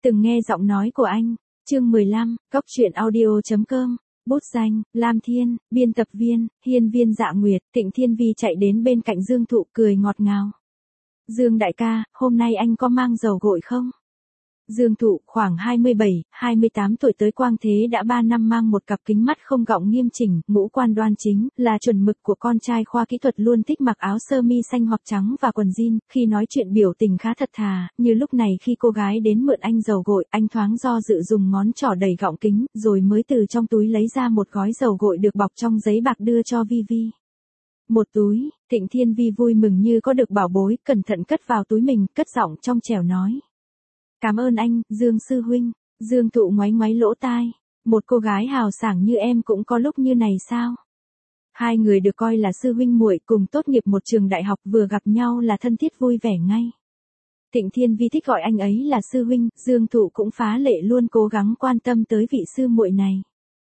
từng nghe giọng nói của anh. Chương 15, Cóc truyện audio.com. Bút danh, Lam Thiên, biên tập viên, Hiên Viên Dạ Nguyệt. Thịnh Thiên Vi chạy đến bên cạnh Dương Thụ cười ngọt ngào. Dương đại ca, hôm nay anh có mang dầu gội không? Dương Thụ khoảng 27, 28 tuổi tới Quang Thế đã 3 năm mang một cặp kính mắt không gọng nghiêm chỉnh, ngũ quan đoan chính, là chuẩn mực của con trai khoa kỹ thuật luôn thích mặc áo sơ mi xanh hoặc trắng và quần jean, khi nói chuyện biểu tình khá thật thà, như lúc này khi cô gái đến mượn anh dầu gội, anh thoáng do dự dùng ngón trỏ đẩy gọng kính, rồi mới từ trong túi lấy ra một gói dầu gội được bọc trong giấy bạc đưa cho Vi Vi. Một túi, Thịnh Thiên Vi vui mừng như có được bảo bối, cẩn thận cất vào túi mình, cất giọng trong trẻo nói. Cảm ơn anh, Dương sư huynh. Dương Thụ ngoáy ngoáy lỗ tai. Một cô gái hào sảng như em cũng có lúc như này sao? Hai người được coi là sư huynh muội cùng tốt nghiệp một trường đại học, vừa gặp nhau là thân thiết vui vẻ ngay. Thịnh Thiên Vi thích gọi anh ấy là sư huynh, Dương Thụ cũng phá lệ luôn cố gắng quan tâm tới vị sư muội này.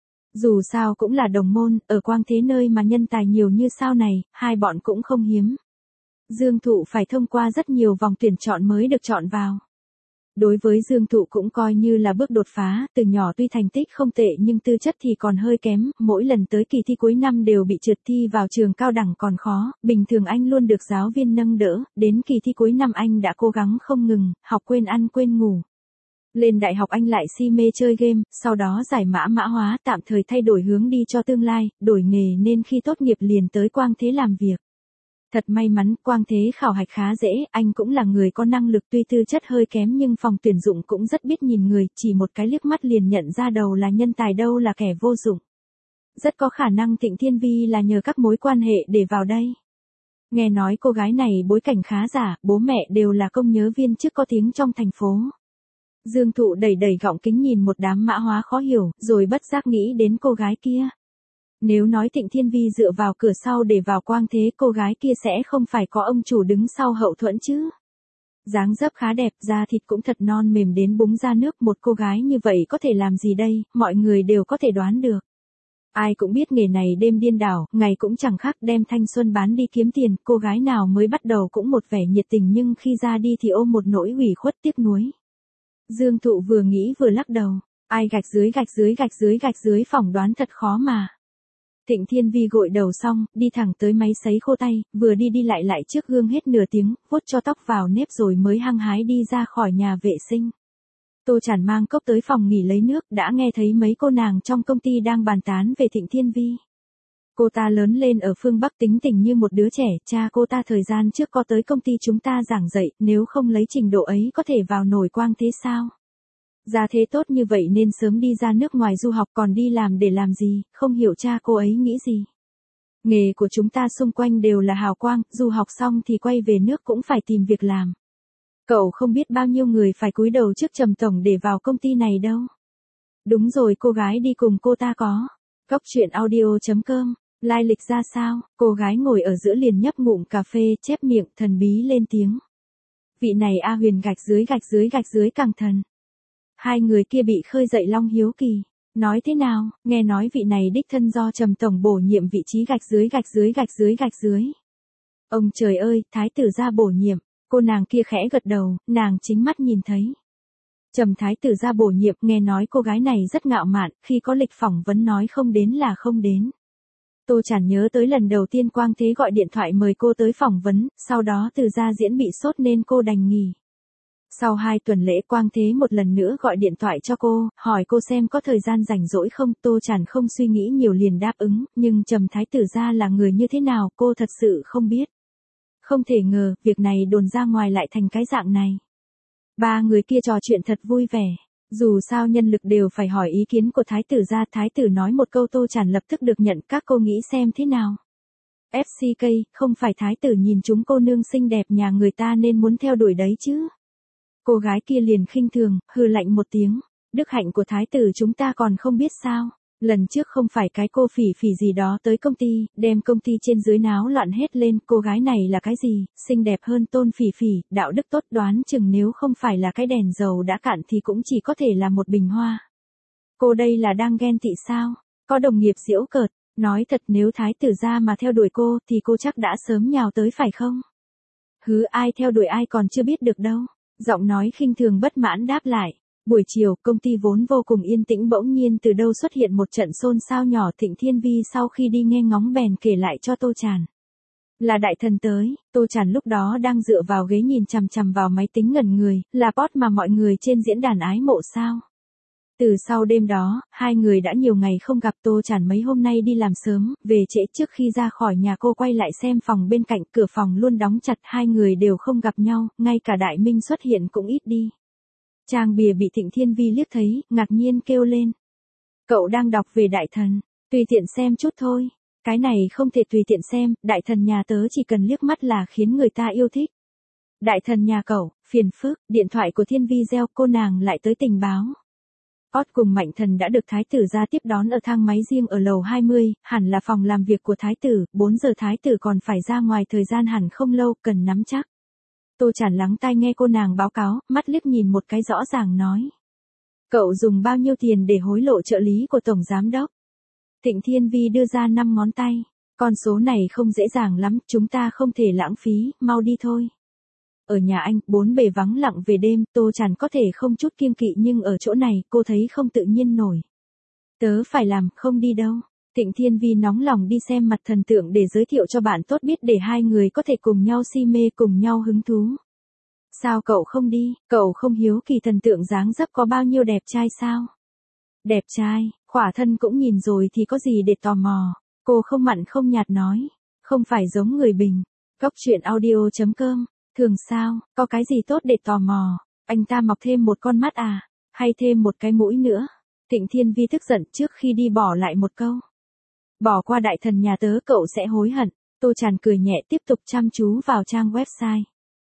Dù sao cũng là đồng môn, ở Quang Thế nơi mà nhân tài nhiều như sao này, hai bọn cũng không hiếm. Dương Thụ phải thông qua rất nhiều vòng tuyển chọn mới được chọn vào. Đối với Dương Thụ cũng coi như là bước đột phá, từ nhỏ tuy thành tích không tệ nhưng tư chất thì còn hơi kém, mỗi lần tới kỳ thi cuối năm đều bị trượt thi vào trường cao đẳng còn khó, bình thường anh luôn được giáo viên nâng đỡ, đến kỳ thi cuối năm anh đã cố gắng không ngừng, học quên ăn quên ngủ. Lên đại học anh lại si mê chơi game, sau đó giải mã mã hóa tạm thời thay đổi hướng đi cho tương lai, đổi nghề nên khi tốt nghiệp liền tới Quang Thế làm việc. Thật may mắn, Quang Thế khảo hạch khá dễ, anh cũng là người có năng lực tuy tư chất hơi kém nhưng phòng tuyển dụng cũng rất biết nhìn người, chỉ một cái liếc mắt liền nhận ra đầu là nhân tài đâu là kẻ vô dụng. Rất có khả năng Thịnh Thiên Vi là nhờ các mối quan hệ để vào đây. Nghe nói cô gái này bối cảnh khá giả, bố mẹ đều là công nhớ viên chức có tiếng trong thành phố. Dương Thụ đẩy gọng kính nhìn một đám mã hóa khó hiểu, rồi bất giác nghĩ đến cô gái kia. Nếu nói Thịnh Thiên Vi dựa vào cửa sau để vào Quang Thế, cô gái kia sẽ không phải có ông chủ đứng sau hậu thuẫn chứ. Dáng dấp khá đẹp, da thịt cũng thật non mềm đến búng ra nước, một cô gái như vậy có thể làm gì đây, mọi người đều có thể đoán được. Ai cũng biết nghề này đêm điên đảo, ngày cũng chẳng khác đem thanh xuân bán đi kiếm tiền, cô gái nào mới bắt đầu cũng một vẻ nhiệt tình nhưng khi ra đi thì ôm một nỗi ủy khuất tiếc nuối. Dương Thụ vừa nghĩ vừa lắc đầu, ai gạch dưới phỏng đoán thật khó mà. Thịnh Thiên Vi gội đầu xong, đi thẳng tới máy sấy khô tay, vừa đi lại trước gương hết nửa tiếng, vuốt cho tóc vào nếp rồi mới hăng hái đi ra khỏi nhà vệ sinh. Tô Chản mang cốc tới phòng nghỉ lấy nước, đã nghe thấy mấy cô nàng trong công ty đang bàn tán về Thịnh Thiên Vi. Cô ta lớn lên ở phương Bắc tính tình như một đứa trẻ, cha cô ta thời gian trước có tới công ty chúng ta giảng dạy, nếu không lấy trình độ ấy có thể vào nổi Quang Thế sao? Gia thế tốt như vậy nên sớm đi ra nước ngoài du học, còn đi làm để làm gì, không hiểu cha cô ấy nghĩ gì. Nghề của chúng ta xung quanh đều là hào quang, du học xong thì quay về nước cũng phải tìm việc làm. Cậu không biết bao nhiêu người phải cúi đầu trước Trầm tổng để vào công ty này đâu. Đúng rồi, cô gái đi cùng cô ta có. Cóc truyện audio.com. Lai lịch ra sao? Cô gái ngồi ở giữa liền nhấp ngụm cà phê, chép miệng, thần bí lên tiếng. Vị này A Huyền gạch dưới càng thần. Hai người kia bị khơi dậy long hiếu kỳ. Nói thế nào, nghe nói vị này đích thân do Trầm tổng bổ nhiệm vị trí gạch dưới. Ông trời ơi, thái tử gia bổ nhiệm. Cô nàng kia khẽ gật đầu, nàng chính mắt nhìn thấy. Trầm thái tử gia bổ nhiệm, nghe nói cô gái này rất ngạo mạn, khi có lịch phỏng vấn nói không đến là không đến. Tô Chản nhớ tới lần đầu tiên Quang Thế gọi điện thoại mời cô tới phỏng vấn, sau đó từ gia diễn bị sốt nên cô đành nghỉ. Sau 2 tuần lễ Quang Thế một lần nữa gọi điện thoại cho cô, hỏi cô xem có thời gian rảnh rỗi không, Tô Chản không suy nghĩ nhiều liền đáp ứng, nhưng Trầm thái tử gia là người như thế nào cô thật sự không biết. Không thể ngờ, việc này đồn ra ngoài lại thành cái dạng này. Ba người kia trò chuyện thật vui vẻ. Dù sao nhân lực đều phải hỏi ý kiến của thái tử gia, thái tử nói một câu Tô Chản lập tức được nhận, các cô nghĩ xem thế nào. FCK, không phải thái tử nhìn chúng cô nương xinh đẹp nhà người ta nên muốn theo đuổi đấy chứ. Cô gái kia liền khinh thường, hừ lạnh một tiếng. Đức hạnh của thái tử chúng ta còn không biết sao. Lần trước không phải cái cô Phỉ Phỉ gì đó tới công ty, đem công ty trên dưới náo loạn hết lên, cô gái này là cái gì, xinh đẹp hơn Tôn Phỉ Phỉ, đạo đức tốt, đoán chừng nếu không phải là cái đèn dầu đã cạn thì cũng chỉ có thể là một bình hoa. Cô đây là đang ghen tị sao? Có đồng nghiệp giễu cợt, nói thật nếu thái tử gia mà theo đuổi cô thì cô chắc đã sớm nhào tới phải không? Hứ, ai theo đuổi ai còn chưa biết được đâu. Giọng nói khinh thường bất mãn đáp lại. Buổi chiều, công ty vốn vô cùng yên tĩnh bỗng nhiên từ đâu xuất hiện một trận xôn xao nhỏ. Thịnh Thiên Vi sau khi đi nghe ngóng bèn kể lại cho Tô Tràn. Là đại thần tới. Tô Tràn lúc đó đang dựa vào ghế nhìn chằm chằm vào máy tính ngẩn người, là post mà mọi người trên diễn đàn ái mộ sao. Từ sau đêm đó, hai người đã nhiều ngày không gặp. Tô Tràn mấy hôm nay đi làm sớm, về trễ. Trước khi ra khỏi nhà cô quay lại xem phòng bên cạnh, cửa phòng luôn đóng chặt. Hai người đều không gặp nhau, ngay cả Đại Minh xuất hiện cũng ít đi. Trang bìa bị Thịnh Thiên Vi liếc thấy, ngạc nhiên kêu lên. Cậu đang đọc về đại thần, tùy tiện xem chút thôi. Cái này không thể tùy tiện xem, đại thần nhà tớ chỉ cần liếc mắt là khiến người ta yêu thích. Đại thần nhà cậu, phiền phức, điện thoại của Thiên Vi reo, cô nàng lại tới tình báo. Ót cùng Mạnh Thần đã được Thái tử ra tiếp đón ở thang máy riêng ở lầu 20, hẳn là phòng làm việc của Thái tử, 4 giờ Thái tử còn phải ra ngoài, thời gian hẳn không lâu, cần nắm chắc. Tô Tràn lắng tai nghe cô nàng báo cáo, mắt liếc nhìn một cái rõ ràng nói. Cậu dùng bao nhiêu tiền để hối lộ trợ lý của Tổng Giám Đốc? Thịnh Thiên Vi đưa ra 5 ngón tay. Con số này không dễ dàng lắm, chúng ta không thể lãng phí, mau đi thôi. Ở nhà anh, bốn bề vắng lặng về đêm, Tô Tràn có thể không chút kiêng kỵ nhưng ở chỗ này, cô thấy không tự nhiên nổi. Tớ phải làm, không đi đâu. Thịnh Thiên Vi nóng lòng đi xem mặt thần tượng để giới thiệu cho bạn tốt biết, để hai người có thể cùng nhau si mê, cùng nhau hứng thú. Sao cậu không đi, cậu không hiếu kỳ thần tượng dáng dấp có bao nhiêu đẹp trai sao? Đẹp trai, khỏa thân cũng nhìn rồi thì có gì để tò mò. Cô không mặn không nhạt nói. Không phải giống người bình. Góc truyện audio.com. Thường sao, có cái gì tốt để tò mò? Anh ta mọc thêm một con mắt à? Hay thêm một cái mũi nữa? Thịnh Thiên Vi tức giận, trước khi đi bỏ lại một câu. Bỏ qua đại thần nhà tớ cậu sẽ hối hận. Tô Tràn cười nhẹ tiếp tục chăm chú vào trang website.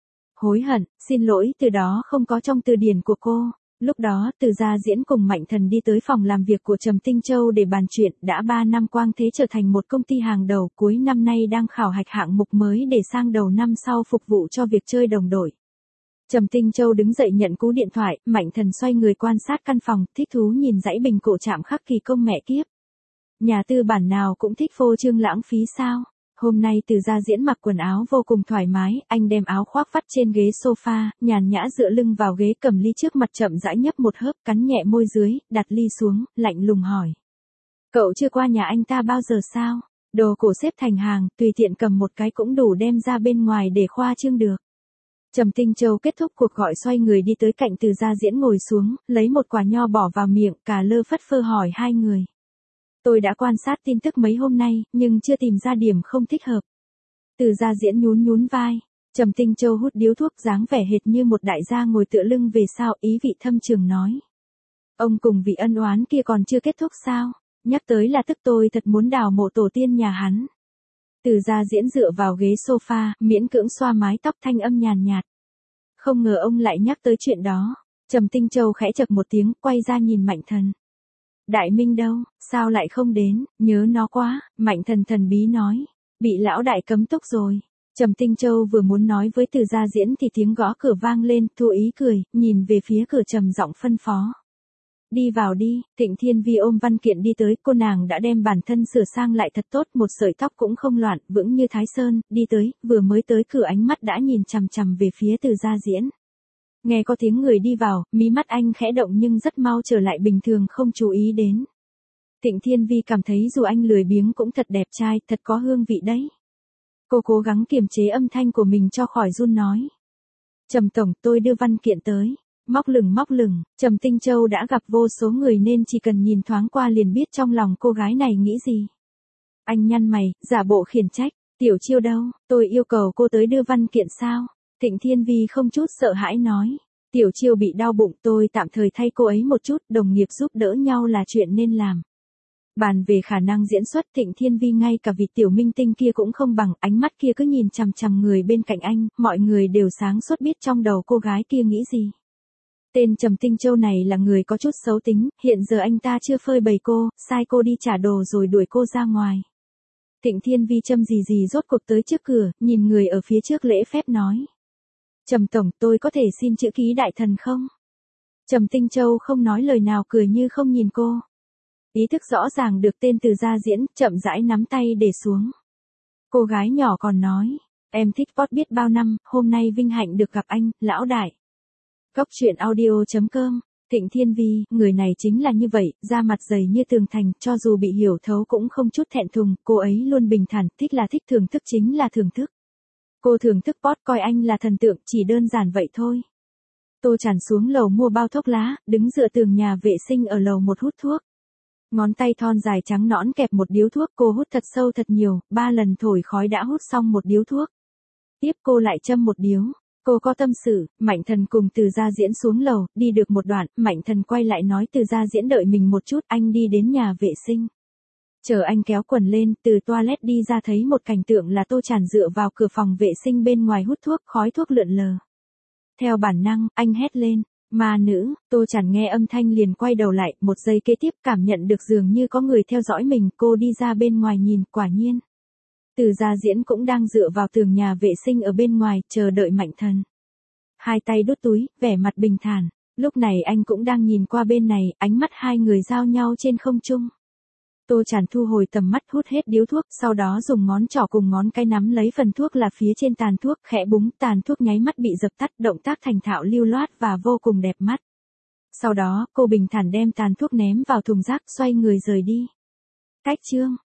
Hối hận, xin lỗi, từ đó không có trong từ điển của cô. Lúc đó, Từ Gia Diễn cùng Mạnh Thần đi tới phòng làm việc của Trầm Tinh Châu để bàn chuyện, đã 3 năm Quang Thế trở thành một công ty hàng đầu, cuối năm nay đang khảo hạch hạng mục mới để sang đầu năm sau phục vụ cho việc chơi đồng đội. Trầm Tinh Châu đứng dậy nhận cú điện thoại, Mạnh Thần xoay người quan sát căn phòng, thích thú nhìn dãy bình cổ chạm khắc kỳ công mẹ kiếp. Nhà tư bản nào cũng thích phô trương lãng phí sao? Hôm nay Từ Gia Diễn mặc quần áo vô cùng thoải mái, anh đem áo khoác vắt trên ghế sofa, nhàn nhã dựa lưng vào ghế, cầm ly trước mặt chậm rãi nhấp một hớp, cắn nhẹ môi dưới, đặt ly xuống, lạnh lùng hỏi. Cậu chưa qua nhà anh ta bao giờ sao? Đồ cổ xếp thành hàng, tùy tiện cầm một cái cũng đủ đem ra bên ngoài để khoa trương được. Trầm Tinh Châu kết thúc cuộc gọi xoay người đi tới cạnh Từ Gia Diễn ngồi xuống, lấy một quả nho bỏ vào miệng, cà lơ phất phơ hỏi hai người. Tôi đã quan sát tin tức mấy hôm nay, nhưng chưa tìm ra điểm không thích hợp. Từ Gia Diễn nhún nhún vai. Trầm Tinh Châu hút điếu thuốc, dáng vẻ hệt như một đại gia ngồi tựa lưng về sau, ý vị thâm trường nói. Ông cùng vị ân oán kia còn chưa kết thúc sao? Nhắc tới là tức tôi thật muốn đào mộ tổ tiên nhà hắn. Từ Gia Diễn dựa vào ghế sofa, miễn cưỡng xoa mái tóc, thanh âm nhàn nhạt. Không ngờ ông lại nhắc tới chuyện đó. Trầm Tinh Châu khẽ chậc một tiếng, quay ra nhìn Mạnh Thần. Đại Minh đâu, sao lại không đến, nhớ nó quá, Mạnh Thần thần bí nói. Bị lão đại cấm túc rồi. Trầm Tinh Châu vừa muốn nói với Từ Gia Diễn thì tiếng gõ cửa vang lên, Thu Ý cười, nhìn về phía cửa trầm giọng phân phó. Đi vào đi. Thịnh Thiên Vi ôm văn kiện đi tới, cô nàng đã đem bản thân sửa sang lại thật tốt, một sợi tóc cũng không loạn, vững như Thái Sơn, đi tới, vừa mới tới cửa ánh mắt đã nhìn chằm chằm về phía Từ Gia Diễn. Nghe có tiếng người đi vào, mí mắt anh khẽ động nhưng rất mau trở lại bình thường, không chú ý đến. Thịnh Thiên Vi cảm thấy dù anh lười biếng cũng thật đẹp trai, thật có hương vị đấy. Cô cố gắng kiềm chế âm thanh của mình cho khỏi run nói. Trầm tổng, tôi đưa văn kiện tới. Móc lửng, Trầm Tinh Châu đã gặp vô số người nên chỉ cần nhìn thoáng qua liền biết trong lòng cô gái này nghĩ gì. Anh nhăn mày, giả bộ khiển trách. Tiểu Chiêu đâu, tôi yêu cầu cô tới đưa văn kiện sao? Thịnh Thiên Vi không chút sợ hãi nói. Tiểu Chiêu bị đau bụng, tôi tạm thời thay cô ấy một chút, đồng nghiệp giúp đỡ nhau là chuyện nên làm. Bàn về khả năng diễn xuất, Thịnh Thiên Vi ngay cả vị tiểu minh tinh kia cũng không bằng, ánh mắt kia cứ nhìn chằm chằm người bên cạnh anh, mọi người đều sáng suốt biết trong đầu cô gái kia nghĩ gì. Tên Trầm Tinh Châu này là người có chút xấu tính, hiện giờ anh ta chưa phơi bày cô, sai cô đi trả đồ rồi đuổi cô ra ngoài. Thịnh Thiên Vi châm gì rốt cuộc tới trước cửa, nhìn người ở phía trước lễ phép nói. Trầm tổng, tôi có thể xin chữ ký đại thần không? Trầm Tinh Châu không nói lời nào, cười như không nhìn cô. Ý thức rõ ràng được tên Từ Gia Diễn, chậm rãi nắm tay để xuống. Cô gái nhỏ còn nói, em thích Pot biết bao năm, hôm nay vinh hạnh được gặp anh, lão đại. Góc truyện audio.com Thịnh Thiên Vi, người này chính là như vậy, da mặt dày như tường thành, cho dù bị hiểu thấu cũng không chút thẹn thùng, cô ấy luôn bình thản, thích là thích, thưởng thức chính là thưởng thức. Cô thưởng thức Pot, coi anh là thần tượng, chỉ đơn giản vậy thôi. Tô Tràn xuống lầu mua bao thuốc lá, đứng dựa tường nhà vệ sinh ở lầu một hút thuốc. Ngón tay thon dài trắng nõn kẹp một điếu thuốc, cô hút thật sâu thật nhiều, 3 lần thổi khói đã hút xong một điếu thuốc. Tiếp cô lại châm một điếu. Cô có tâm sự, Mạnh Thần cùng Từ Gia Diễn xuống lầu, đi được một đoạn, Mạnh Thần quay lại nói Từ Gia Diễn đợi mình một chút, anh đi đến nhà vệ sinh. Chờ anh kéo quần lên, từ toilet đi ra thấy một cảnh tượng là Tô Tràn dựa vào cửa phòng vệ sinh bên ngoài hút thuốc, khói thuốc lượn lờ. Theo bản năng, anh hét lên, ma nữ, Tô Tràn nghe âm thanh liền quay đầu lại, một giây kế tiếp cảm nhận được dường như có người theo dõi mình, cô đi ra bên ngoài nhìn, quả nhiên. Từ Gia Diễn cũng đang dựa vào tường nhà vệ sinh ở bên ngoài, chờ đợi Mạnh Thần. Hai tay đút túi, vẻ mặt bình thản, lúc này anh cũng đang nhìn qua bên này, ánh mắt hai người giao nhau trên không trung. Tô Tràn thu hồi tầm mắt hút hết điếu thuốc, sau đó dùng ngón trỏ cùng ngón cái nắm lấy phần thuốc là phía trên tàn thuốc, khẽ búng, tàn thuốc nháy mắt bị dập tắt, động tác thành thạo lưu loát và vô cùng đẹp mắt. Sau đó, cô bình thản đem tàn thuốc ném vào thùng rác, xoay người rời đi. Cách chương